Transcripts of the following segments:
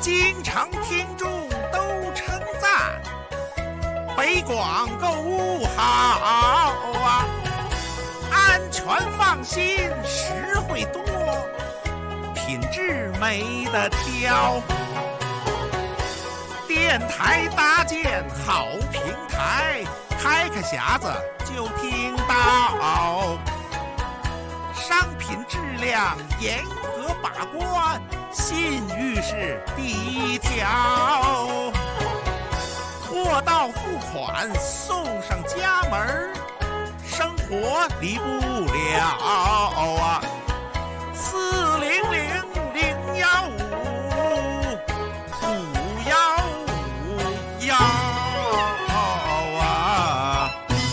经常听众都称赞，北广购物好啊，安全放心，实惠多，品质没得挑。电台搭建好平台，开个匣子就听到，商品质量严格把关，信誉是第一条。货到付款送上家门，生活离不了啊！400-015-515啊！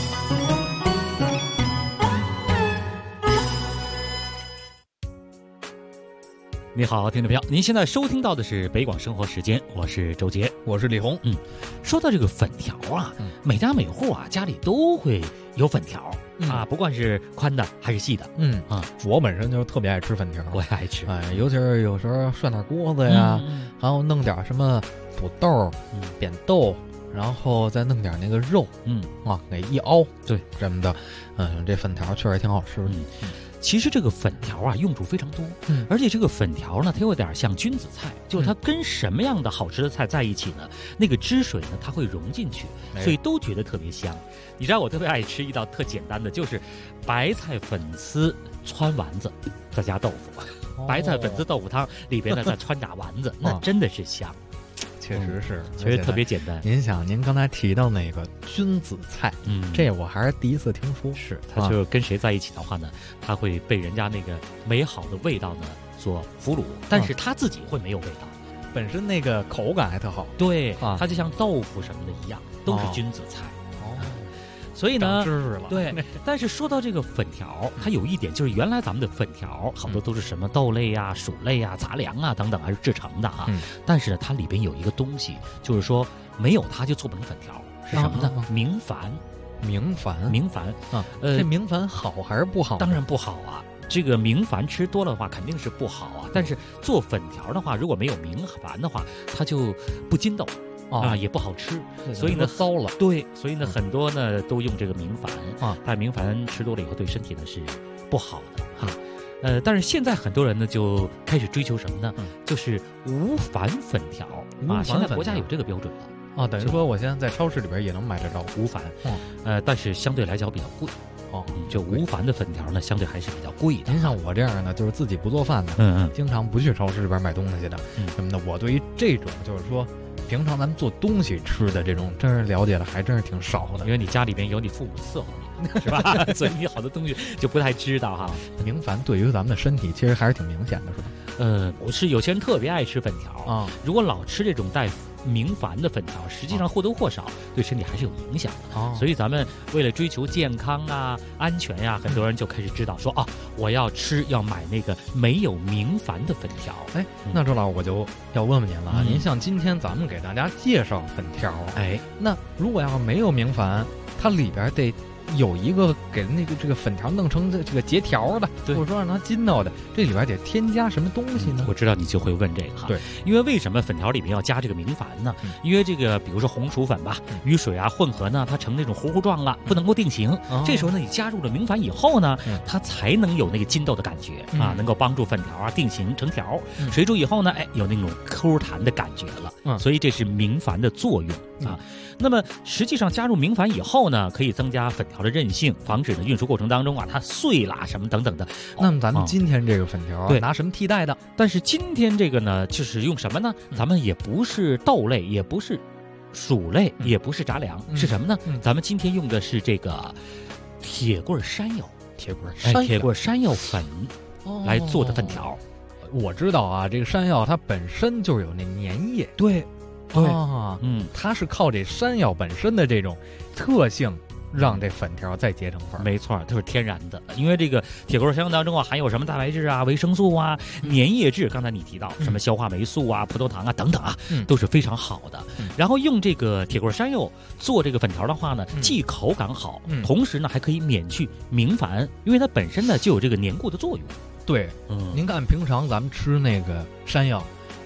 你好，听众朋友，您现在收听到的是北广生活时间，我是周杰， 我是李红。 说到这个粉条啊，每家每户啊家里都会有粉条啊，不管是宽的还是细的。 我本身就特别爱吃粉条， 我也爱吃。 尤其是有时候涮点锅子呀，还有弄点什么土豆、扁豆，然后再弄点那个肉，给一熬，对什么的，这粉条确实挺好吃的。 其实这个粉条啊用处非常多，而且这个粉条呢它有点像君子菜，就是它跟什么样的好吃的菜在一起呢，那个汁水呢它会融进去，所以都觉得特别香。你知道我特别爱吃一道特简单的，就是白菜粉丝汆丸子再加豆腐，白菜粉丝豆腐汤里边呢再汆俩丸子，那真的是香。 确实是， 确实特别简单。 您想，您刚才提到那个君子菜，这我还是第一次听说。 是，它就跟谁在一起的话呢，它会被人家那个美好的味道呢所俘虏，但是它自己会没有味道， 本身那个口感还特好。 对，它就像豆腐什么的一样，都是君子菜。所以呢， 长知识了。 对，但是说到这个粉条，它有一点就是原来咱们的粉条好多都是什么豆类啊、薯类啊、杂粮啊等等而制成的哈。但是呢，它里边有一个东西，就是说没有它就做不成粉条，是什么呢？明矾。明矾啊，这明矾好还是不好？ 当然不好啊。这个明矾吃多了的话肯定是不好啊。但是做粉条的话，如果没有明矾的话，它就不筋斗。也不好吃，所以呢糟了。 对，所以呢很多呢都用这个明矾但明矾吃多了以后对身体呢是不好的哈。但是现在很多人呢就开始追求什么呢？就是无矾粉条现在国家有这个标准了等于说我现在在超市里边也能买得着无矾，但是相对来讲比较贵。就无矾的粉条呢，相对还是比较贵的。 您像我这样的，就是自己不做饭的，经常不去超市里边买东西的，什么的，我对于这种就是说平常咱们做东西吃的这种，真是了解的还真是挺少的。 因为你家里边有你父母伺候你，是吧？所以你好多东西就不太知道哈。 明矾对于咱们的身体其实还是挺明显的，是吧？ 我是有些人特别爱吃粉条如果老吃这种带明矾的粉条，实际上或多或少对身体还是有影响的。所以咱们为了追求健康啊、安全呀，很多人就开始知道说我要买那个没有明矾的粉条。 那周老师我就要问问您了您像今天咱们给大家介绍粉条，那如果要是没有明矾，它里边得有一个给那个这个粉条弄成这个结条的，或者说让它筋道的，这里边得添加什么东西呢？ 我知道你就会问这个哈。对，因为为什么粉条里面要加这个明矾呢？因为这个比如说红薯粉吧，与水啊混合呢，它成那种糊糊状了，不能够定型。这时候呢，你加入了明矾以后呢，它才能有那个筋道的感觉能够帮助粉条定型成条。水煮以后呢，有那种 Q 弹的感觉了。所以这是明矾的作用那么实际上加入明矾以后呢，可以增加粉条的韧性，防止呢运输过程当中它碎啦什么等等的。 那么咱们今天这个粉条拿什么替代的？ 但是今天这个呢，就是用什么呢？咱们也不是豆类，也不是薯类，也不是杂粮，是什么呢？咱们今天用的是这个铁棍山药，铁棍山药粉来做的粉条。 我知道啊，这个山药它本身就有那粘液。 对。 它是靠这山药本身的这种特性，让这粉条再结成粉。 没错，它是天然的。因为这个铁棍山药当中含有什么蛋白质啊、维生素啊、粘液质，刚才你提到什么消化酶素啊、葡萄糖啊等等都是非常好的。然后用这个铁棍山药做这个粉条的话呢，既口感好，同时呢还可以免去明矾，因为它本身呢就有这个粘固的作用。 对，您看平常咱们吃那个山药，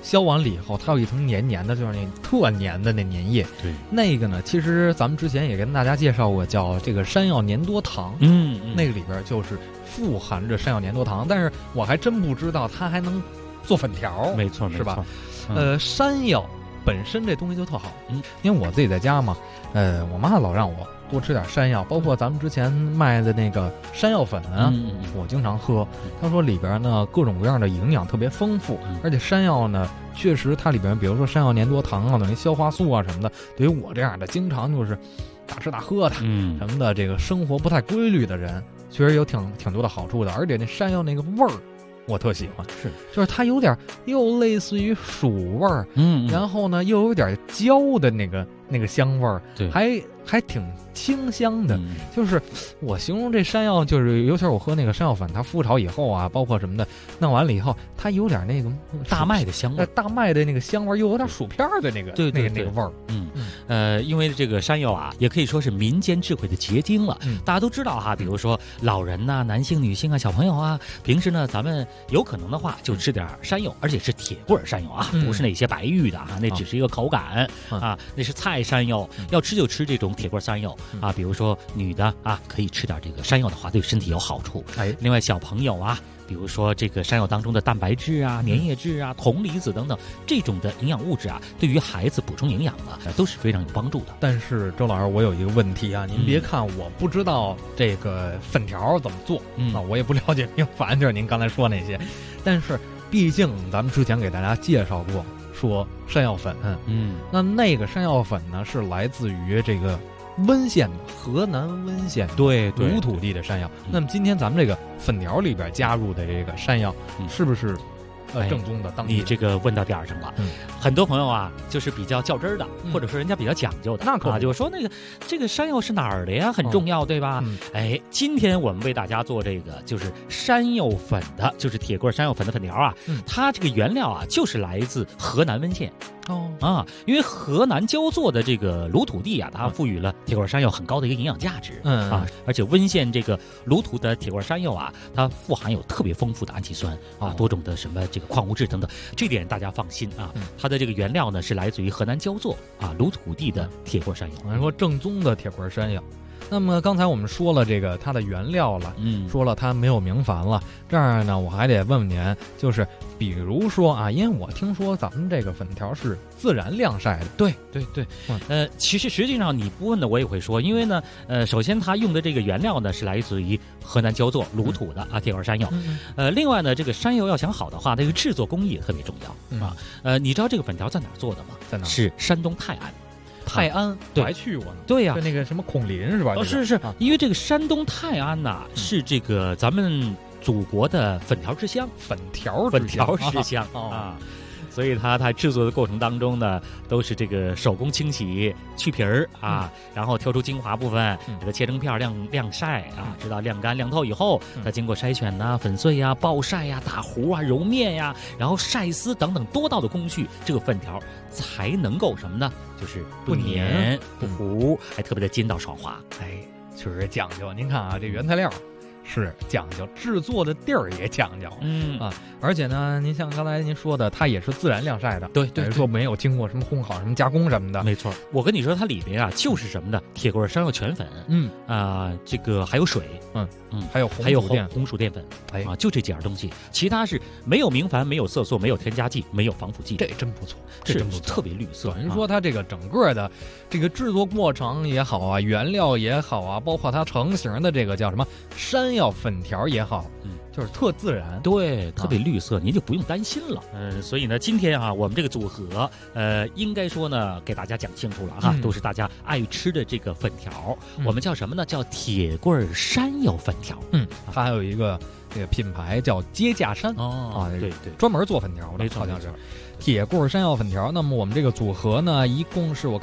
削完了以后，它有一层黏黏的，就是那特黏的那粘液。 对， 那个呢，其实咱们之前也跟大家介绍过，叫这个山药粘多糖。那个里边就是富含着山药粘多糖，但是我还真不知道它还能做粉条。 没错， 是吧？山药本身这东西就特好，因为我自己在家嘛，我妈老让我多吃点山药，包括咱们之前卖的那个山药粉啊，我经常喝。她说里边呢各种各样的营养特别丰富，而且山药呢确实它里边，比如说山药粘多糖啊，等于消化素啊什么的，对于我这样的经常就是大吃大喝的，什么的，这个生活不太规律的人，确实有挺多的好处的。而且那山药那个味儿我特喜欢，就是它有点又类似于薯味儿，然后呢又有点椒的那个香味儿， 对， 还挺清香的。就是我形容这山药，就是尤其是我喝那个山药粉，它孵炒以后啊，包括什么的，弄完了以后，它有点那个大麦的香味， 大麦的那个香味，又有点薯片的那个那个味儿。 因为这个山药啊，也可以说是民间智慧的结晶了。大家都知道哈，比如说老人呐、男性、女性啊、小朋友啊，平时呢，咱们有可能的话就吃点山药，而且是铁棍山药啊，不是那些白玉的啊，那只是一个口感啊，那是菜山药，要吃就吃这种铁棍山药啊。比如说女的啊，可以吃点这个山药的话，对身体有好处。另外小朋友啊，比如说这个山药当中的蛋白质啊、粘液质啊、铜离子等等这种的营养物质啊，对于孩子补充营养呢，都是非常有帮助的。 但是周老师，我有一个问题啊，您别看我不知道这个粉条怎么做，我也不了解明矾，就是您刚才说那些，但是毕竟咱们之前给大家介绍过，说山药粉，那个山药粉呢是来自于这个温县的河南温县鲁土地的山药。那么今天咱们这个粉条里边加入的这个山药，是不是正宗的当地？ 你这个问到点儿上了。很多朋友啊，就是比较较真儿的，或者说人家比较讲究的，就是说这个山药是哪儿的呀，很重要，对吧？今天我们为大家做这个就是山药粉的，就是铁棍山药粉的粉条啊，它这个原料啊就是来自河南温县。因为河南焦作的这个鲁土地啊，它赋予了铁棍山药很高的一个营养价值，而且温县这个鲁土的铁棍山药啊，它富含有特别丰富的氨基酸啊，多种的什么这个矿物质等等，这点大家放心啊。它的这个原料呢是来自于河南焦作啊鲁土地的铁棍山药， 我们说正宗的铁棍山药。那么刚才我们说了这个它的原料了，说了它没有明矾了，这样呢我还得问问您，就是比如说啊，因为我听说咱们这个粉条是自然晾晒的。 对，其实实际上你不问的我也会说，因为呢首先它用的这个原料呢是来自于河南焦作鲁土的啊铁棍山药，另外呢这个山药要想好的话，这个制作工艺也特别重要你知道这个粉条在哪儿做的吗？ 在哪儿？ 是山东泰安。 泰安我还去过呢。 对呀， 那个什么孔林是吧？ 是，因为这个山东泰安呐，是这个咱们祖国的粉条之乡， 粉条之乡啊。所以它在制作的过程当中呢，都是这个手工清洗、去皮儿啊，然后挑出精华部分，给它切成片晾晒啊，直到晾干晾透以后，再经过筛选呐、粉碎呀、暴晒呀、打糊啊、揉面呀，然后晒丝等等多道的工序，这个粉条才能够什么呢？就是不粘不糊，还特别的筋道爽滑。 确实讲究。您看啊，这原材料是讲究，制作的地儿也讲究，而且呢，您像刚才您说的，它也是自然晾晒的， 对， 说没有经过什么烘烤、什么加工什么的， 没错。我跟你说，它里边啊就是什么呢？铁棍山药全粉，这个还有水， 还有红薯淀粉，就这几样东西，其他是没有明矾、没有色素、没有添加剂、没有防腐剂， 这真不错， 这真不错，特别绿色。 等于说它这个整个的这个制作过程也好啊，原料也好啊，包括它成型的这个叫什么山药粉条也好，就是特自然， 对，特别绿色，您就不用担心了。所以呢，今天啊，我们这个组合，应该说呢，给大家讲清楚了哈，都是大家爱吃的这个粉条，我们叫什么呢？叫铁棍山药粉条。 它还有一个这个品牌叫接架山对， 专门做粉条的，好像是铁棍山药粉条。那么我们这个组合呢，一共是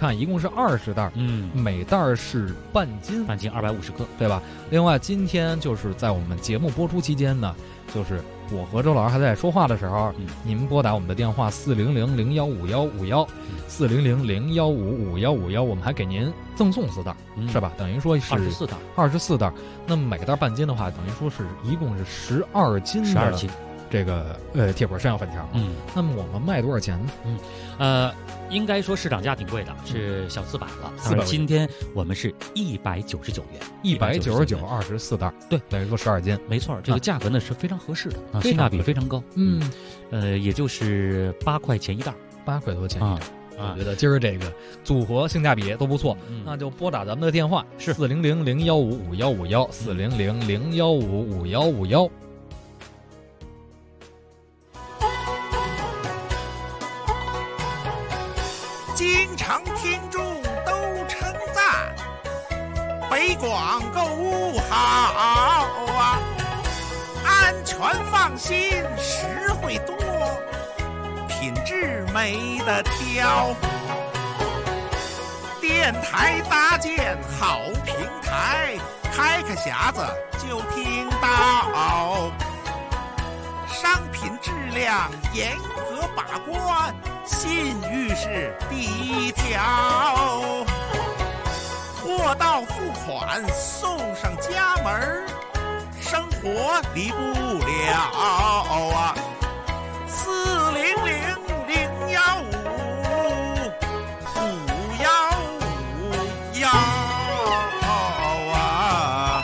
20袋，每袋是半斤 250克， 对吧？另外，今天就是在我们节目播出期间呢，就是我和周老师还在说话的时候，您拨打我们的电话400-015151，400-015151，我们还给您赠送4袋，是吧？等于说是24袋。那么每袋半斤的话，等于说是一共是12斤这个铁棍山药粉条。那么我们卖多少钱呢？应该说市场价挺贵的，是小400了。但是今天我们是199元 ，199，24袋，对，等于说12斤， 没错，这个价格呢是非常合适的啊，性价比非常高。也就是8块钱一袋 ，8块多钱一袋。我觉得今儿这个组合性价比都不错，那就拨打咱们的电话是400-015-5151，400-015-5151。 经常听众都称赞北广购物好啊，安全放心，实惠多，品质没得挑。电台搭建好平台，开个匣子就听到，商品质量严格把关，信誉是第一条，货到付款送上家门，生活离不了啊！400-015-5151啊！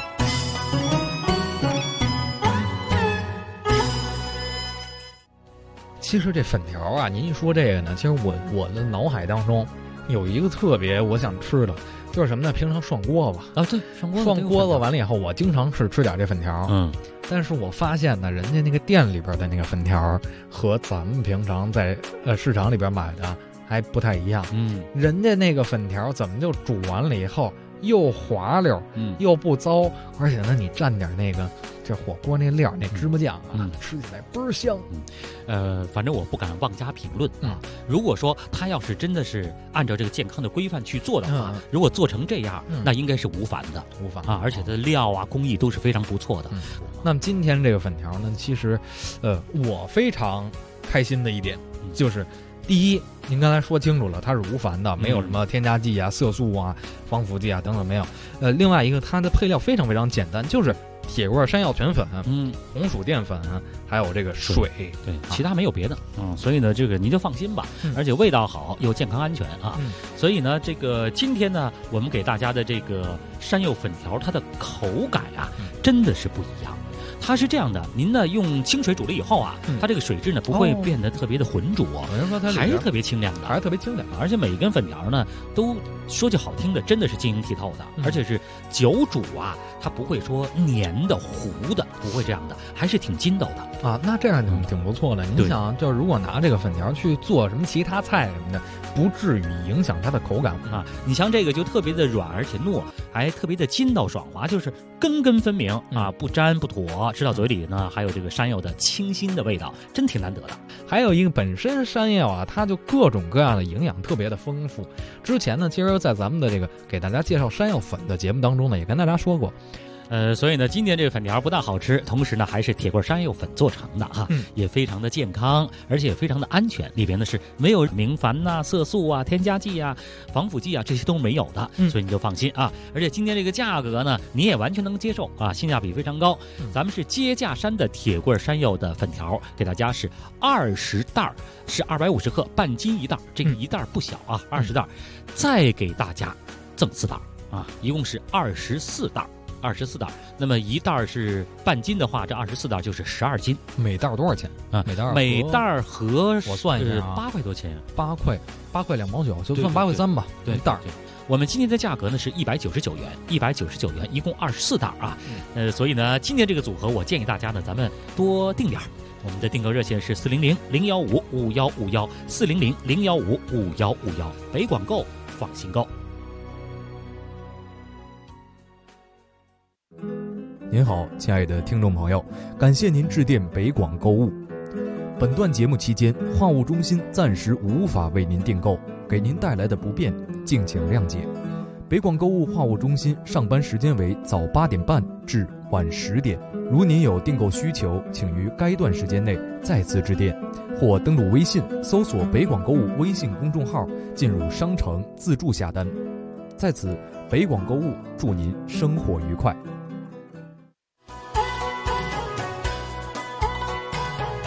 其实这粉条啊，您一说这个呢，其实我的脑海当中有一个特别我想吃的，就是什么呢？平常涮锅子啊，对，涮锅子完了以后，我经常是吃点这粉条。但是我发现呢，人家那个店里边的那个粉条和咱们平常在市场里边买的还不太一样。人家那个粉条怎么就煮完了以后又滑溜，又不糟，而且呢，你蘸点那个这火锅那料，那芝麻酱啊，吃起来倍儿香。 反正我不敢妄加评论啊。如果说他要是真的是按照这个健康的规范去做的话，如果做成这样，那应该是无反的啊，而且它的料啊、工艺都是非常不错的。 那么今天这个粉条呢，其实我非常开心的一点就是。第一，您刚才说清楚了，它是无钒的，没有什么添加剂啊、色素啊、防腐剂啊等等没有。另外一个，它的配料非常非常简单，就是铁棍山药全粉，红薯淀粉，还有这个水， 对，其他没有别的。所以呢，这个您就放心吧，而且味道好又健康安全啊。所以呢，这个今天呢，我们给大家的这个山药粉条，它的口感啊，真的是不一样。它是这样的，您呢用清水煮了以后啊，它这个水质呢不会变得特别的浑浊，还是特别清亮的， 还是特别清亮。 而且每一根粉条呢，都说句好听的，真的是晶莹剔透的，而且是久煮啊，它不会说黏的、糊的，不会这样的，还是挺筋斗的啊。那这样挺不错的。你想，就是如果拿这个粉条去做什么其他菜什么的，不至于影响它的口感啊。你像这个就特别的软，而且糯，还特别的筋道爽滑，就是根根分明啊，不粘不坨。吃到嘴里呢，还有这个山药的清新的味道，真挺难得的。 还有一个本身山药啊，它就各种各样的营养特别的丰富。之前呢，其实在咱们的这个给大家介绍山药粉的节目当中呢，也跟大家说过。 所以呢，今天这个粉条不但好吃，同时呢还是铁棍山药粉做成的哈，也非常的健康，而且也非常的安全。里边呢是没有明矾呐、色素啊、添加剂啊、防腐剂啊，这些都没有的，所以你就放心啊。而且今天这个价格呢，你也完全能接受啊，性价比非常高。咱们是接架山的铁棍山药的粉条，给大家是20袋，是250克，半斤一袋，这个一袋不小啊，20袋，再给大家赠4袋啊，一共是24袋。24袋，那么一袋是半斤的话，这24袋就是12斤。 每袋多少钱啊？ 每袋合我算一下 8块多钱 ，8块2毛9，就算8块3吧。 对，一袋。我们今天的价格呢是199元，199元，一共24袋啊。所以呢，今天这个组合，我建议大家呢，咱们多订点。我们的订购热线是400-015-5151，400-015-5151，北广购，放心购。 您好，亲爱的听众朋友，感谢您致电北广购物。本段节目期间，话务中心暂时无法为您订购，给您带来的不便，敬请谅解。北广购物话务中心上班时间为早8点半至晚10点，如您有订购需求，请于该段时间内再次致电，或登录微信搜索北广购物微信公众号，进入商城自助下单。在此，北广购物祝您生活愉快。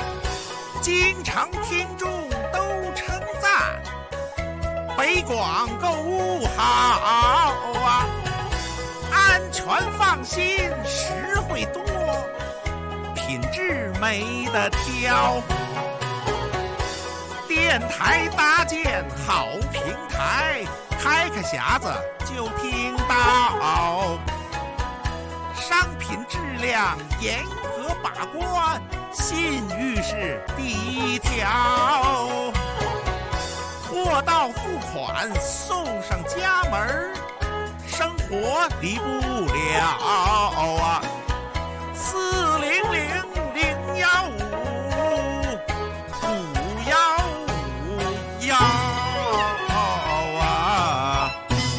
经常听众都称赞，北广购物好啊，安全放心，实惠多，品质没得挑。电台搭建好平台，开个匣子就听到，商品质量严格把关，信誉是第一条。货到付款送上家门，生活离不了啊！400-015-515啊！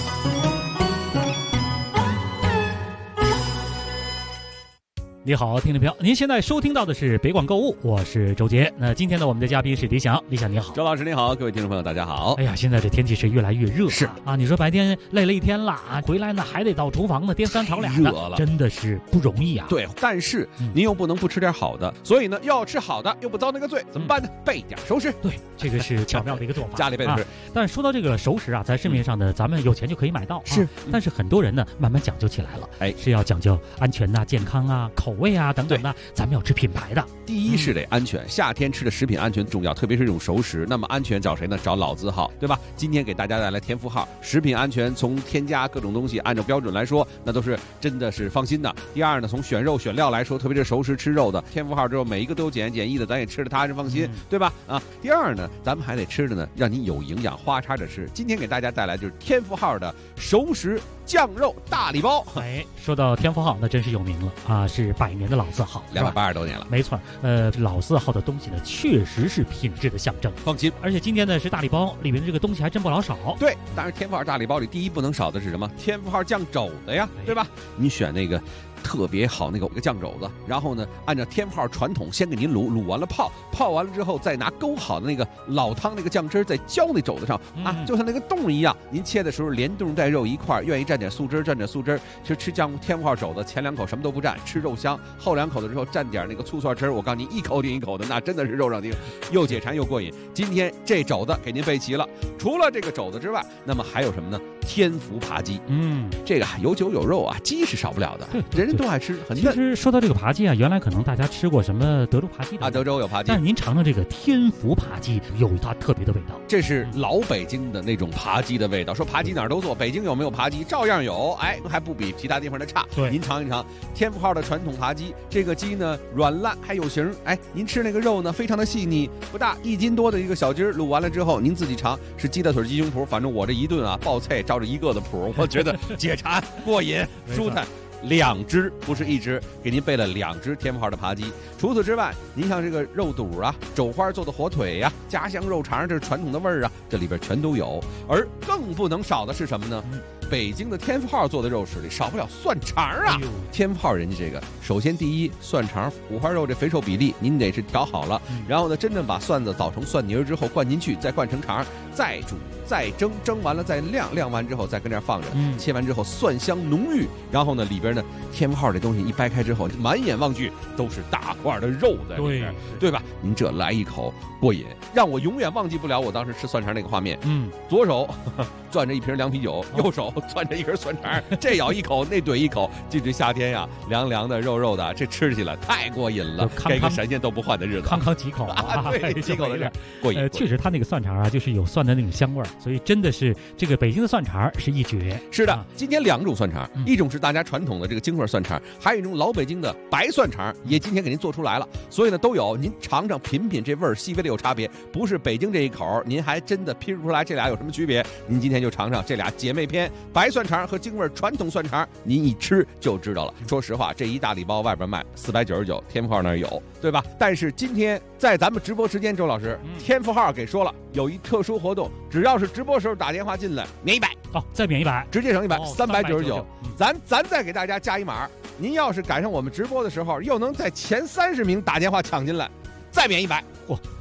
你好，听众朋友，您现在收听到的是北广购物，我是周杰。那今天呢，我们的嘉宾是李想，李想你好。 周老师你好，各位听众朋友大家好。 哎呀，现在这天气是越来越热， 是啊，你说白天累了一天了啊，回来呢还得到厨房呢颠三炒两的， 热了， 真的是不容易啊。 对，但是您又不能不吃点好的，所以呢，要吃好的又不遭那个罪，怎么办呢？备点熟食。 对，这个是巧妙的一个做法， 家里备的是。 但是说到这个熟食啊，在市面上呢，咱们有钱就可以买到， 是。 但是很多人呢，慢慢讲究起来了， 哎， 是要讲究安全呐、健康啊、口味啊等等的，咱们要吃品牌的。 第一是得安全，夏天吃的食品安全重要，特别是这种熟食。那么安全找谁呢？找老字号，对吧？今天给大家带来天福号，食品安全从添加各种东西按照标准来说，那都是真的是放心的。第二呢，从选肉选料来说，特别是熟食吃肉的，天福号之后每一个都有检验检疫的，咱也吃的踏实放心，对吧？啊，第二呢，咱们还得吃的呢，让你有营养，花叉着吃。今天给大家带来就是天福号的熟食酱肉大礼包。 哎，说到天福号，那真是有名了啊，是100年的老字号 ，280多年了。 没错，老字号的东西呢，确实是品质的象征。 放心， 而且今天呢是大礼包，里面的这个东西还真不老少。 对，当然天福号大礼包里第一不能少的是什么？天福号酱肘子呀，对吧？你选那个特别好那个酱肘子，然后呢，按照天福号传统，先给您卤完了泡完了之后，再拿勾好的那个老汤那个酱汁，再浇那肘子上啊，就像那个冻一样。您切的时候连冻带肉一块，愿意蘸点素汁蘸点素汁。其实吃天福号肘子，前2口什么都不蘸，吃肉香；后2口的时候蘸点那个醋蒜汁，我告诉你，一口顶一口的，那真的是肉上顶，又解馋又过瘾。今天这肘子给您备齐了，除了这个肘子之外，那么还有什么呢？天福扒鸡，这个有酒有肉啊，鸡是少不了的，人人都爱吃，很嫩。 其实说到这个扒鸡啊，原来可能大家吃过什么德州扒鸡啊，德州有扒鸡， 但是您尝尝这个天福扒鸡，有它特别的味道。 这是老北京的那种扒鸡的味道。说扒鸡哪儿都做，北京有没有扒鸡？照样有，哎，还不比其他地方的差。 对， 您尝一尝天福号的传统扒鸡，这个鸡呢软烂还有形，哎，您吃那个肉呢非常的细腻，不大1斤多的一个小鸡儿，卤完了之后您自己尝，是鸡大腿鸡胸脯，反正我这一顿啊爆菜照着一个的谱，我觉得解馋过瘾舒坦。2只不是1只，给您备了2只天福号的扒鸡。除此之外，您像这个肉肚啊、肘花做的火腿呀、家乡肉肠，这是传统的味儿啊，这里边全都有。而更不能少的是什么呢？北京的天福号做的肉食里少不了蒜肠啊！天福号人家这个，首先第一，蒜肠五花肉这肥瘦比例您得是调好了，然后呢，真正把蒜子捣成蒜泥之后灌进去，再灌成肠，再煮再蒸，蒸完了再晾，晾完之后再跟这儿放着，切完之后蒜香浓郁，然后呢里边呢天福号这东西一掰开之后，满眼望去都是大块的肉在里边，对吧？您这来一口过瘾，让我永远忘记不了我当时吃蒜肠那个画面。左手攥着一瓶凉啤酒，右手攥着一根蒜肠，这咬一口，那怼一口，这夏天呀，凉凉的、肉肉的，这吃起来太过瘾了，给个神仙都不换的日子， 康几口啊， 对，几口的事过瘾。 确实，他那个蒜肠啊，就是有蒜的那种香味儿，所以真的是这个北京的蒜肠是一绝。 是的，今天2种蒜肠，一种是大家传统的这个京味蒜肠，还有一种老北京的白蒜肠，也今天给您做出来了。所以呢，都有，您尝尝品品这味儿，细微的有差别，不是北京这一口，您还真的拼不出来这俩有什么区别。您今天就尝尝这俩姐妹篇，白蒜肠和京味传统蒜肠，您一吃就知道了。说实话，这一大礼包外边卖499，天福号那儿有，对吧？但是今天在咱们直播时间，周老师，天福号给说了，有一特殊活动，只要是直播时候打电话进来，免100 哦，再免100， 直接省100，399。咱再给大家加一码，您要是赶上我们直播的时候，又能在前30名打电话抢进来，再免100。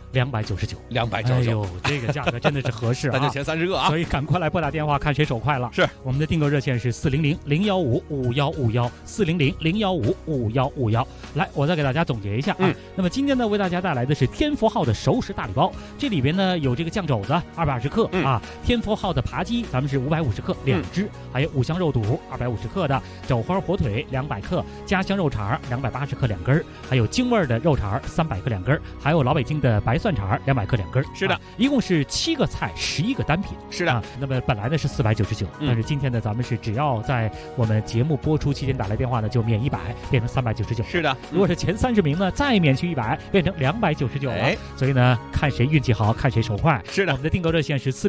299。哎呦，这个价格真的是合适啊！ 咱就前30个啊， 所以赶快来拨打电话，看谁手快了。 是， 我们的订购热线是400-015-5151，400-015-5151。来，我再给大家总结一下啊。那么今天呢，为大家带来的是天福号的熟食大礼包，这里边呢有这个酱肘子220克啊，天福号的扒鸡咱们是550克2只，还有五香肉肚250克的，肘花火腿200克，家乡肉肠280克2根，还有京味的肉肠300克2根，还有老北京的白蒜肠200克2根。 是的， 一共是7个菜11个单品。 是的， 那么本来呢是499，但是今天呢咱们是只要在我们节目播出期间打来电话呢就免100，变成399。 是的， 如果是前30名呢再免去100，变成299了。所以呢看谁运气好，看谁手快。 是的， 我们的订购热线是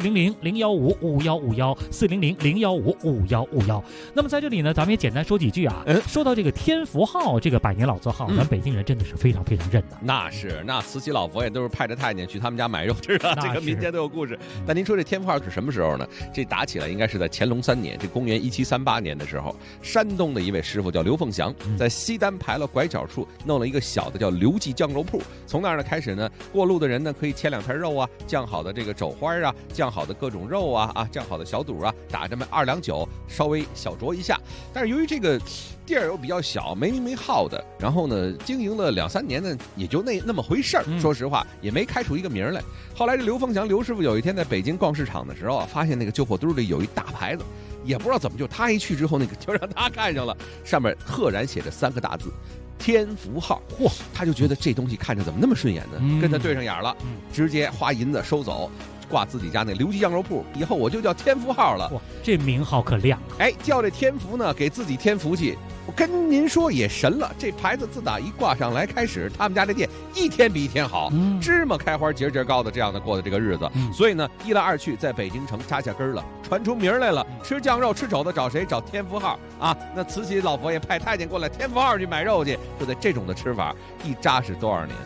400-015-5151，400-015-5151。那么在这里呢咱们也简单说几句啊。说到这个天福号这个百年老字号，咱北京人真的是非常非常认的。 那慈禧老佛爷都是派着太监去他们家买肉吃的，这个民间都有故事。但您说这天福号是什么时候呢？这打起来应该是在乾隆3年，这公元1738年的时候，山东的一位师傅叫刘凤祥，在西单牌楼拐角处弄了一个小的叫刘记酱肉铺。从那儿呢开始呢，过路的人呢可以切2片肉啊，酱好的这个肘花啊，酱好的各种肉啊，酱好的小肚啊，打这么2两酒，稍微小酌一下。但是由于这个地儿又比较小，没名没号的，然后呢经营了2、3年呢，也就那么回事儿。说实话，也没开出一个名来。后来这刘凤祥刘师傅有一天在北京逛市场的时候啊，发现那个旧货堆里有一大牌子，也不知道怎么就他一去之后，那个就让他看上了，上面赫然写着3个大字。天福号，嚯！他就觉得这东西看着怎么那么顺眼呢？跟他对上眼了，直接花银子收走，挂自己家那刘记酱肉铺，以后我就叫天福号了。 哇，这名号可亮！ 叫这天福呢，给自己添福气。我跟您说也神了，这牌子自打一挂上来开始，他们家这店一天比一天好，芝麻开花节节高的这样的过的这个日子。所以呢，一来二去，在北京城扎下根了，传出名来了。吃酱肉吃肘子找谁？找天福号啊！那慈禧老佛爷派太监过来，天福号去买肉去。就在这种的吃法，一扎是多少年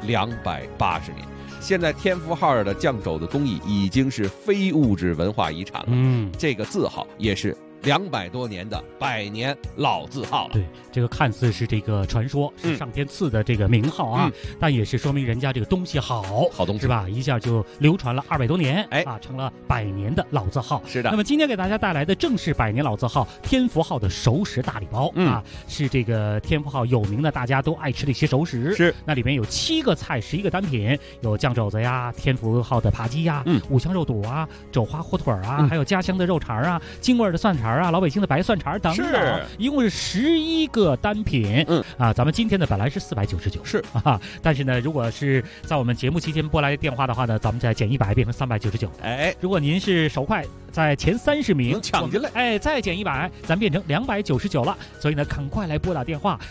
？280年。现在天福号的酱肘子工艺已经是非物质文化遗产了。这个字号也是200多年的百年老字号了。 对，这个看似是这个传说，是上天赐的这个名号啊，但也是说明人家这个东西好东西是吧？一下就流传了200多年，成了100年的老字号。 是的。 那么今天给大家带来的正是100年老字号天福号的熟食大礼包啊，是这个天福号有名的大家都爱吃的一些熟食。 是， 那里面有7个菜11个单品，有酱肘子呀，天福号的扒鸡呀，五香肉肚啊，肘花火腿啊，还有家乡的肉肠啊，京味的蒜肠啊，老北京的白蒜肠等等，一共是11个单品。咱们今天呢本来是499， 是啊，但是呢，如果是在我们节目期间拨来电话的话呢，咱们再减100，变成399。 如果您是手快，在前30名能抢进来， 再减100，咱变成299了。所以呢，赶快来拨打电话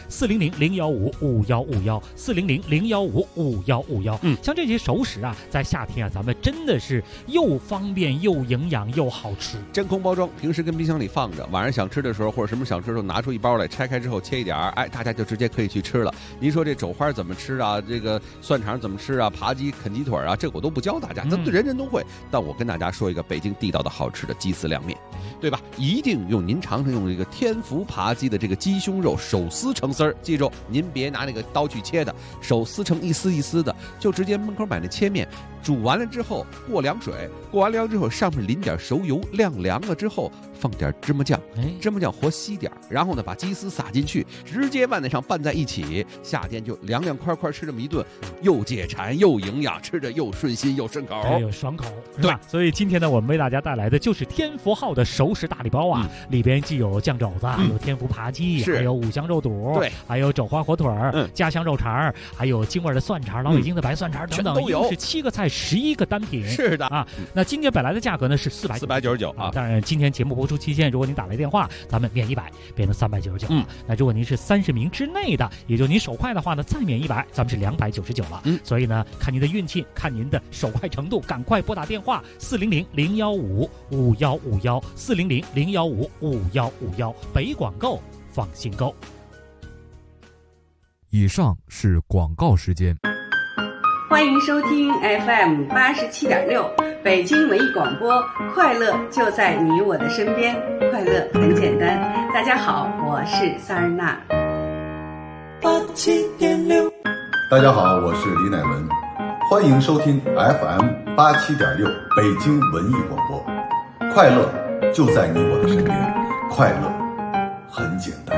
400-015-5151，400-015-5151。像这些熟食啊，在夏天啊，咱们真的是又方便又营养又好吃。 真空包装，平时跟冰箱里放着，晚上想吃的时候或者什么想吃的时候，拿出一包来，拆开之后切一点，大家就直接可以去吃了。您说这肘花怎么吃啊？这个蒜肠怎么吃啊？扒鸡、啃鸡腿啊，这个我都不教大家，咱们人人都会。但我跟大家说一个北京地道的好吃的鸡丝凉面，对吧？一定用您尝尝用这个天福扒鸡的这个鸡胸肉手撕成丝儿，记住您别拿那个刀去切的，手撕成一丝一丝的，就直接门口买那切面，煮完了之后过凉水，过完凉之后上面淋点熟油，晾凉了之后放点芝麻酱，芝麻酱和稀点，然后呢把鸡丝撒进去，直接往那上拌在一起，夏天就凉凉快快吃这么一顿，又解馋又营养，吃着又顺心又顺口， 又爽口， 对。 所以今天呢，我们为大家带来的就是天福号的熟食大礼包啊，里边既有酱肘子，有天福扒鸡，还有五香肉肚， 对， 还有肘花火腿，家乡肉肠，还有京味的蒜肠，老北京的白蒜肠等等，一共是7个菜11个单品。 是的啊，那今天本来的价格呢是499 啊， 当然今天节目播出期间，如果您打来电话，咱们免100，变成399。那如果您是30名之内的，也就您手快的话呢，再免100，咱们是299了。所以呢，看您的运气，看您的手快程度，赶快拨打电话400-015-5151，400-015-5151，北广购，放心购。 以上是广告时间。 欢迎收听 FM 87.6北京文艺广播，快乐就在你我的身边，快乐很简单。大家好，我是萨尔娜。 87.6，大家好，我是李乃文。 欢迎收听 FM 87.6北京文艺广播，快乐就在你我的身边，快乐很简单。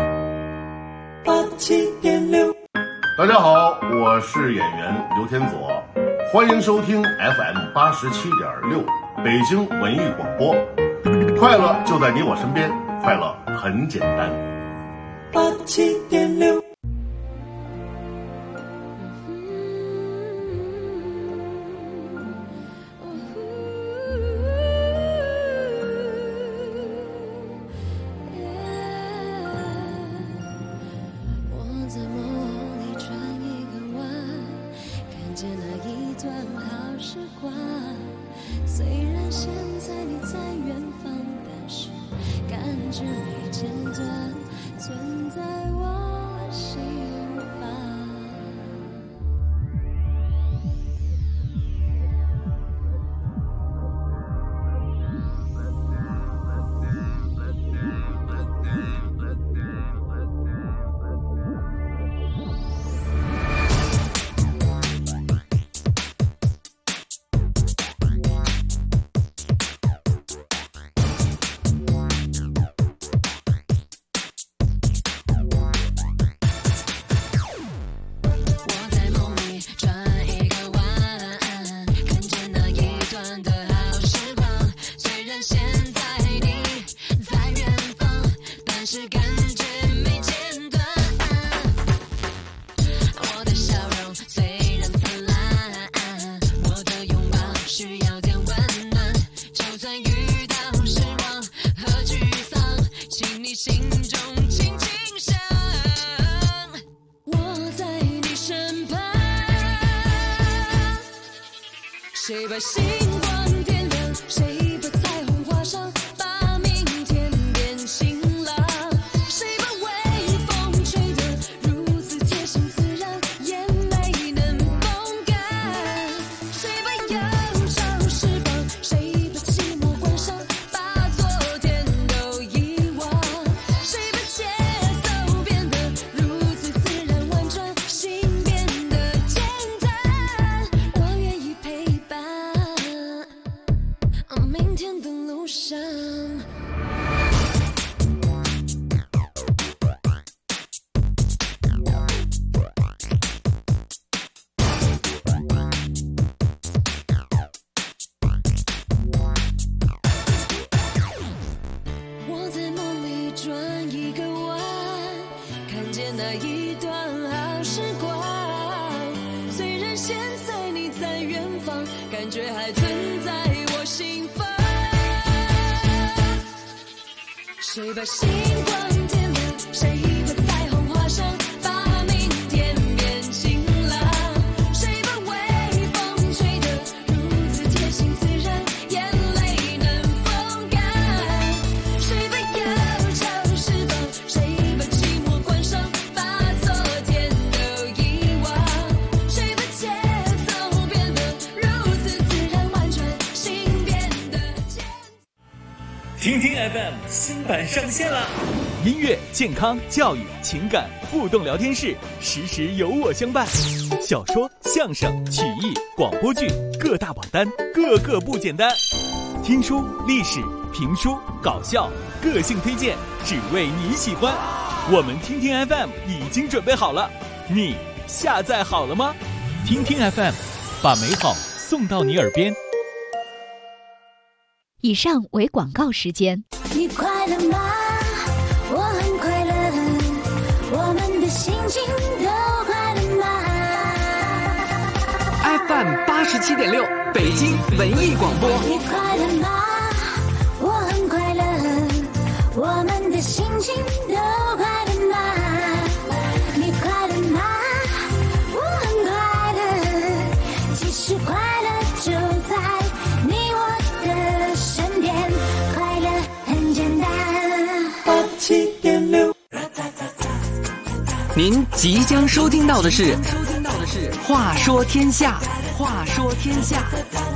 87.6，大家好，我是演员刘天佐，欢迎收听 FM 87.6北京文艺广播，快乐就在你我身边，快乐很简单。87.6。 虽然现在你在远方，但是感觉没间断，存在我心房。谁把星光点亮，谁把彩虹画上，把明天变晴朗。谁把微风吹得如此贴心自然，眼泪能风干。谁把忧愁释放，谁把寂寞关上，把昨天都遗忘。谁把节奏变得如此自然婉转，心变得简单。我愿意陪伴明天的路上。我在梦里转一个弯，看见那一段好时光。虽然现在你在远方，感觉还存在我心房。谁把星光点亮，谁把彩虹画上，把明天变晴朗。谁把微风吹得如此贴心自然，眼泪能风干。谁把忧愁释放，谁把寂寞关上，把昨天都遗忘。谁把节奏变得如此自然婉转，心变得简单。 听听 FM 新版上线了， 音乐、健康、教育、情感互动聊天室，时时有我相伴。小说、相声、曲艺、广播剧，各大榜单，个个不简单。听书、历史、评书、搞笑，个性推荐，只为你喜欢。我们听听 FM 已经准备好了，你下载好了吗？听听 FM， 把美好送到你耳边。 以上为广告时间。 你快乐吗？我很快乐，我们的心情都快乐吗 ？FM 87.6北京文艺广播。 你快乐吗？我很快乐，我们的心情都快乐吗？你快乐吗？我很快乐，其实快乐就在你我的身边，快乐很简单。87.6。 您即将收听到的是《话说天下》，话说天下。